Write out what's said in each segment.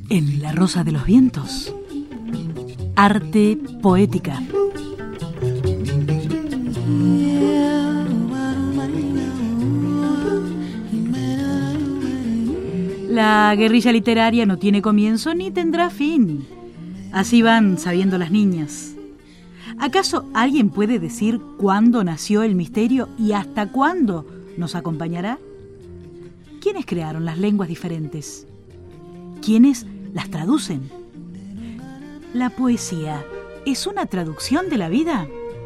En La Rosa de los Vientos, arte poética. La guerrilla literaria no tiene comienzo ni tendrá fin. Así van sabiendo las niñas. ¿Acaso alguien puede decir cuándo nació el misterio y hasta cuándo nos acompañará? ¿Quiénes crearon las lenguas diferentes? ¿Quiénes las traducen? ¿La poesía es una traducción de la vida?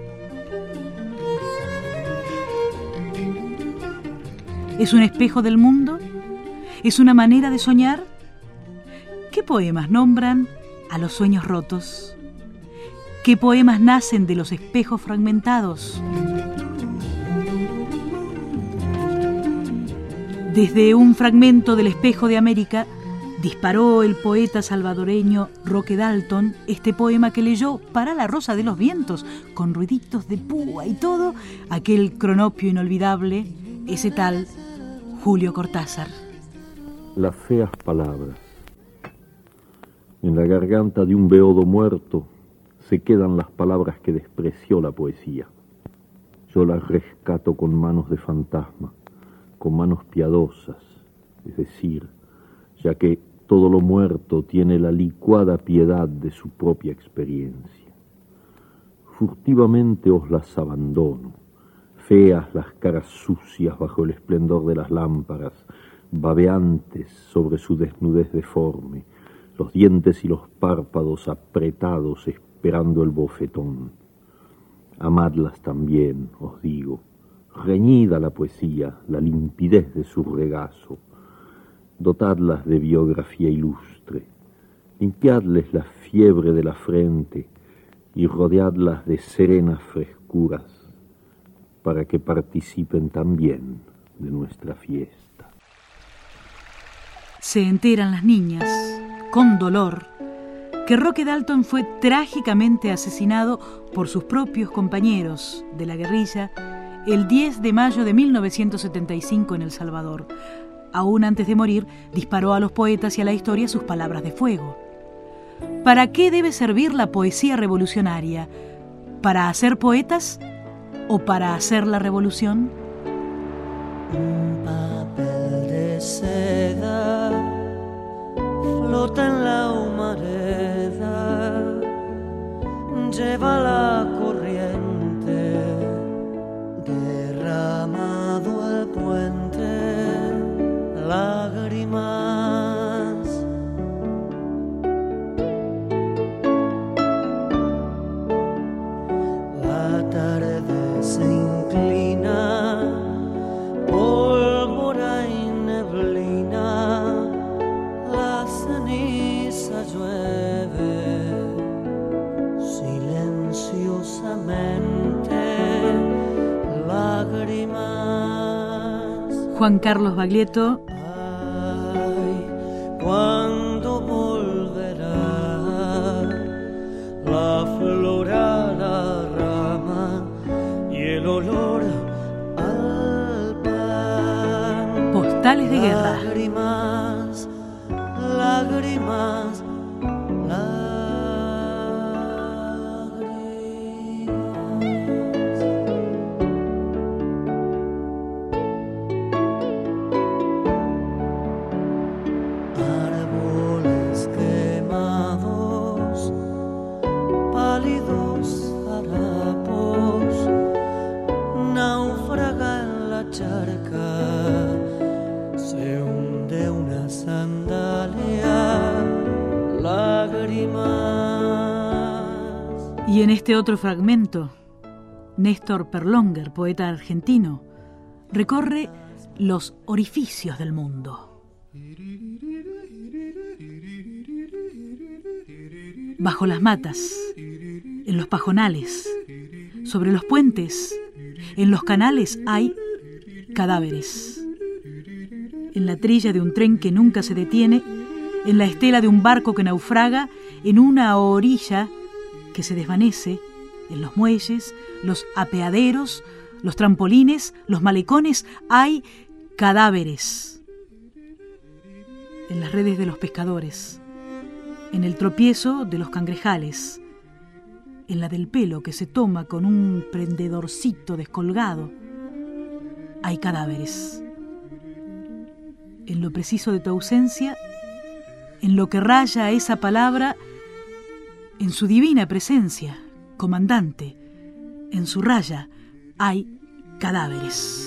¿Es un espejo del mundo? ¿Es una manera de soñar? ¿Qué poemas nombran a los sueños rotos? ¿Qué poemas nacen de los espejos fragmentados? Desde un fragmento del Espejo de América disparó el poeta salvadoreño Roque Dalton este poema que leyó para La Rosa de los Vientos, con ruiditos de púa y todo, aquel cronopio inolvidable, ese tal Julio Cortázar. Las feas palabras. En la garganta de un beodo muerto se quedan las palabras que despreció la poesía. Yo las rescato con manos de fantasma, con manos piadosas, es decir, ya que todo lo muerto tiene la licuada piedad de su propia experiencia. Furtivamente os las abandono, feas las caras sucias bajo el esplendor de las lámparas, babeantes sobre su desnudez deforme, los dientes y los párpados apretados esperando el bofetón. Amadlas también, os digo, reñida la poesía, la limpidez de su regazo. Dotadlas de biografía ilustre, limpiadles la fiebre de la frente y rodeadlas de serenas frescuras para que participen también de nuestra fiesta. Se enteran las niñas, con dolor, que Roque Dalton fue trágicamente asesinado por sus propios compañeros de la guerrilla el 10 de mayo de 1975 en El Salvador. Aún antes de morir, disparó a los poetas y a la historia sus palabras de fuego. ¿Para qué debe servir la poesía revolucionaria? ¿Para hacer poetas o para hacer la revolución? Un papel de seda flota en la humareda, lleva la corriente, derramado al puente, lágrimas. La tarde se inclina, pólvora y neblina, la ceniza llueve silenciosamente, lágrimas. Juan Carlos Baglietto. Ay, ¿cuándo volverá la flor a la rama y el olor al pan? Postales de guerra. Lágrimas, lágrimas, lágrimas. Árboles quemados, pálidos harapos, náufraga en la charca, se hunde una sandalia, lágrimas. Y en este otro fragmento, Néstor Perlonger, poeta argentino, recorre los orificios del mundo. Bajo las matas, en los pajonales, sobre los puentes, en los canales hay cadáveres. En la trilla de un tren que nunca se detiene, en la estela de un barco que naufraga, en una orilla que se desvanece, en los muelles, los apeaderos, los trampolines, los malecones, hay cadáveres. En las redes de los pescadores, en el tropiezo de los cangrejales, en la del pelo que se toma con un prendedorcito descolgado, hay cadáveres. En lo preciso de tu ausencia, en lo que raya esa palabra, en su divina presencia, comandante, en su raya hay cadáveres.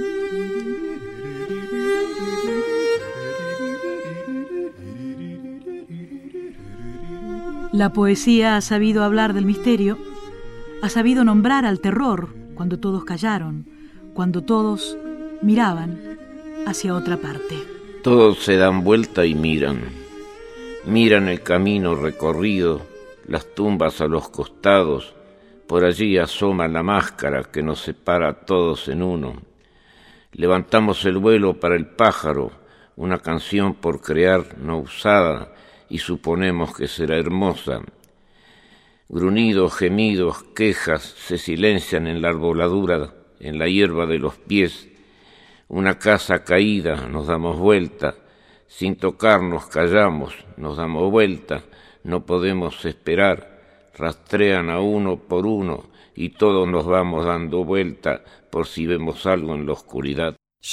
La poesía ha sabido hablar del misterio, ha sabido nombrar al terror cuando todos callaron, cuando todos miraban hacia otra parte. Todos se dan vuelta y miran el camino recorrido, las tumbas a los costados, por allí asoma la máscara que nos separa a todos en uno. Levantamos el vuelo para el pájaro, una canción por crear no usada, y suponemos que será hermosa. Grunidos, gemidos, quejas se silencian en la arboladura, en la hierba de los pies. Una casa caída, nos damos vuelta, sin tocarnos callamos, nos damos vuelta, no podemos esperar, rastrean a uno por uno y todos nos vamos dando vuelta por si vemos algo en la oscuridad.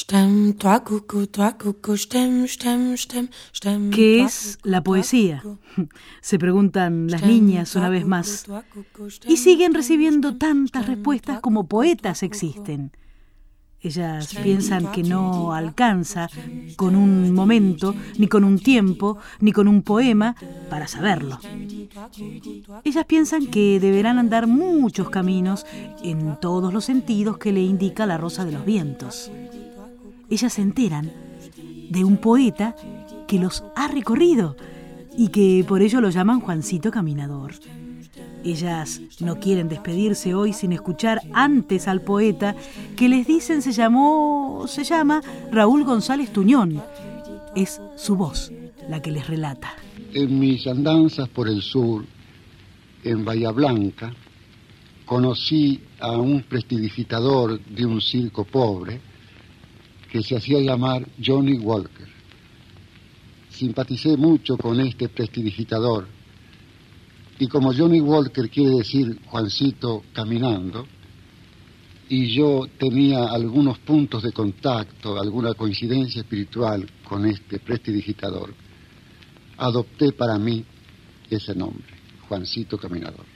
¿Qué es la poesía?, se preguntan las niñas una vez más, y siguen recibiendo tantas respuestas como poetas existen. Ellas piensan que no alcanza con un momento, ni con un tiempo, ni con un poema para saberlo. Ellas piensan que deberán andar muchos caminos en todos los sentidos que le indica la rosa de los vientos. Ellas se enteran de un poeta que los ha recorrido y que por ello lo llaman Juancito Caminador. Ellas no quieren despedirse hoy sin escuchar antes al poeta que les dicen se llama Raúl González Tuñón. Es su voz la que les relata. En mis andanzas por el sur, en Bahía Blanca, conocí a un prestidigitador de un circo pobre que se hacía llamar Johnny Walker. Simpaticé mucho con este prestidigitador, y como Johnny Walker quiere decir Juancito Caminando, y yo tenía algunos puntos de contacto, alguna coincidencia espiritual con este prestidigitador, adopté para mí ese nombre, Juancito Caminador.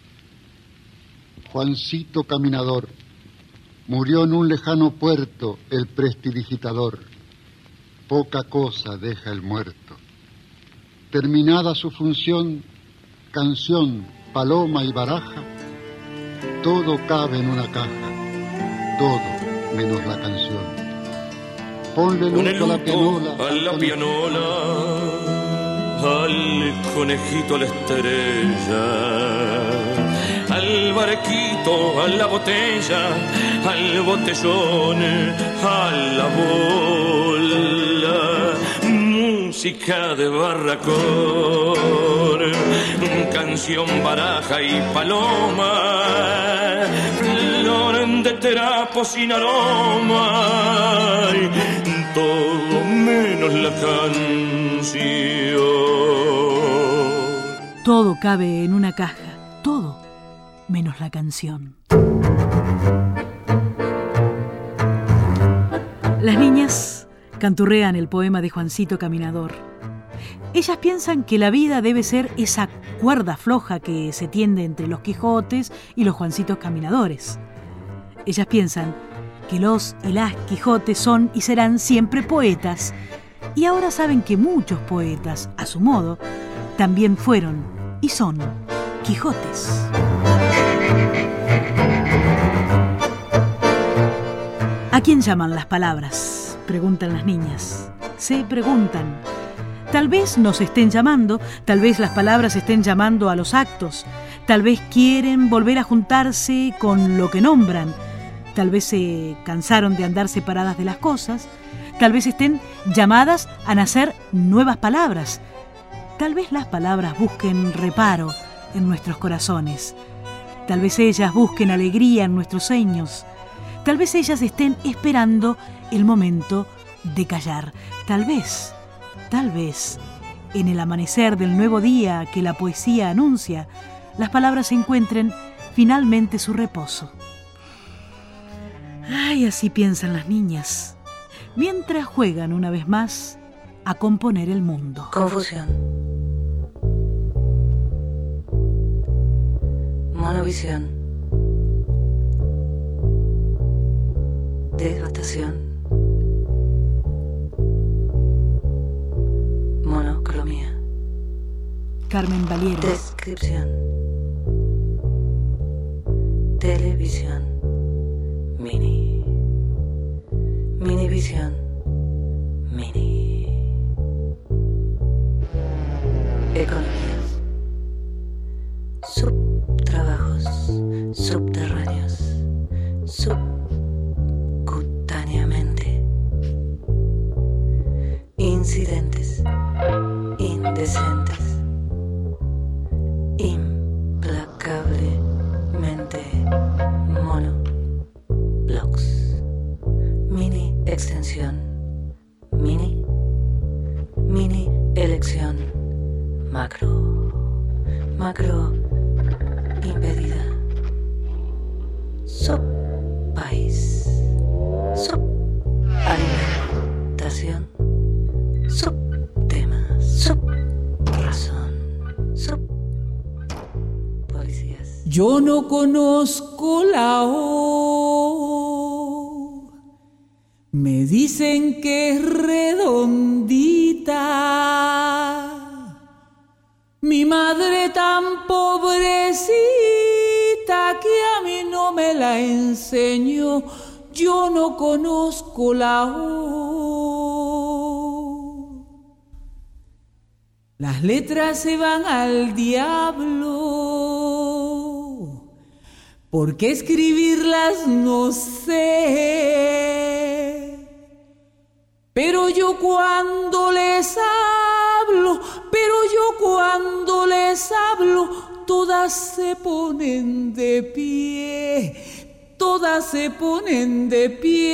Juancito Caminador, murió en un lejano puerto el prestidigitador, poca cosa deja el muerto. Terminada su función, canción, paloma y baraja, todo cabe en una caja, todo menos la canción. Ponle luto a la pianola, al conejito a la estrella, al barquito, a la botella, al botellón, a la bola, música de barracón, canción, baraja y paloma, flor de trapo sin aroma, todo menos la canción. Todo cabe en una caja, todo menos la canción. Las niñas canturrean el poema de Juancito Caminador. Ellas piensan que la vida debe ser esa cuerda floja que se tiende entre los Quijotes y los Juancitos Caminadores. Ellas piensan que los y las Quijotes son y serán siempre poetas, y ahora saben que muchos poetas, a su modo, también fueron y son Quijotes. ¿A quién llaman las palabras?, preguntan las niñas. Se preguntan. Tal vez nos estén llamando, tal vez las palabras estén llamando a los actos, tal vez quieren volver a juntarse con lo que nombran, tal vez se cansaron de andar separadas de las cosas, tal vez estén llamadas a nacer nuevas palabras, tal vez las palabras busquen reparo en nuestros corazones, tal vez ellas busquen alegría en nuestros sueños, tal vez ellas estén esperando el momento de callar, tal vez en el amanecer del nuevo día que la poesía anuncia, las palabras encuentren finalmente su reposo. Ay, así piensan las niñas, mientras juegan una vez más a componer el mundo. Confusión. Monovisión. Devastación. Monocromía. Carmen Valiero. Descripción. Televisión. Minivisión. Economía. Subtrabajos subterráneos. Subcutáneamente. Incidentes indecentes. Implacablemente mono. Blogs. Mini extensión. Mini elección. Macro impedida. Subpaís. Subalimentación. Subtema. Subrazón. Policías. Yo no conozco la O. Me dicen que es redondita. Mi madre tan pobrecita que a mí no me la enseñó. Yo no conozco la O. Las letras se van al diablo, porque escribirlas no sé. Pero yo cuando les hablo, todas se ponen de pie, todas se ponen de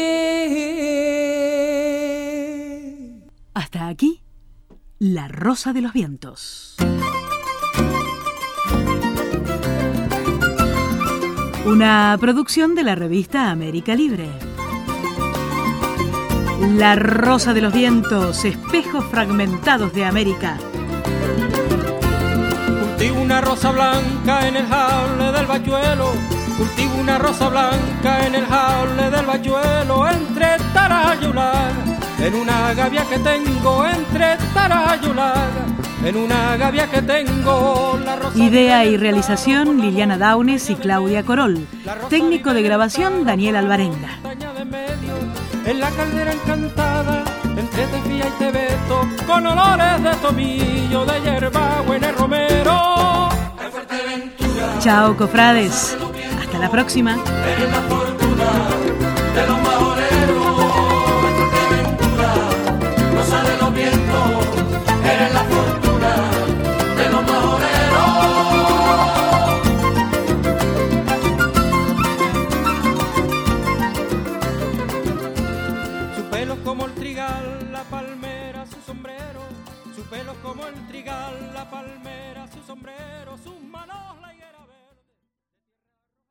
pie. Hasta aquí, La Rosa de los Vientos. Una producción de la revista América Libre. La Rosa de los Vientos, espejos fragmentados de América. Cultivo una rosa blanca en el jaule del bayuelo. Cultivo una rosa blanca en el jaule del bayuelo. Entre tarayulaga, en una gavia que tengo. Entre tarayulaga, en una gavia que tengo. La rosa. Idea y realización Liliana Daunes y Claudia Corol. Técnico de grabación Daniel Alvarenga. En la caldera encantada, entre Tefía y Tebeto, con olores de tomillo, de hierbabuena y romero. Chao, cofrades. Hasta la próxima.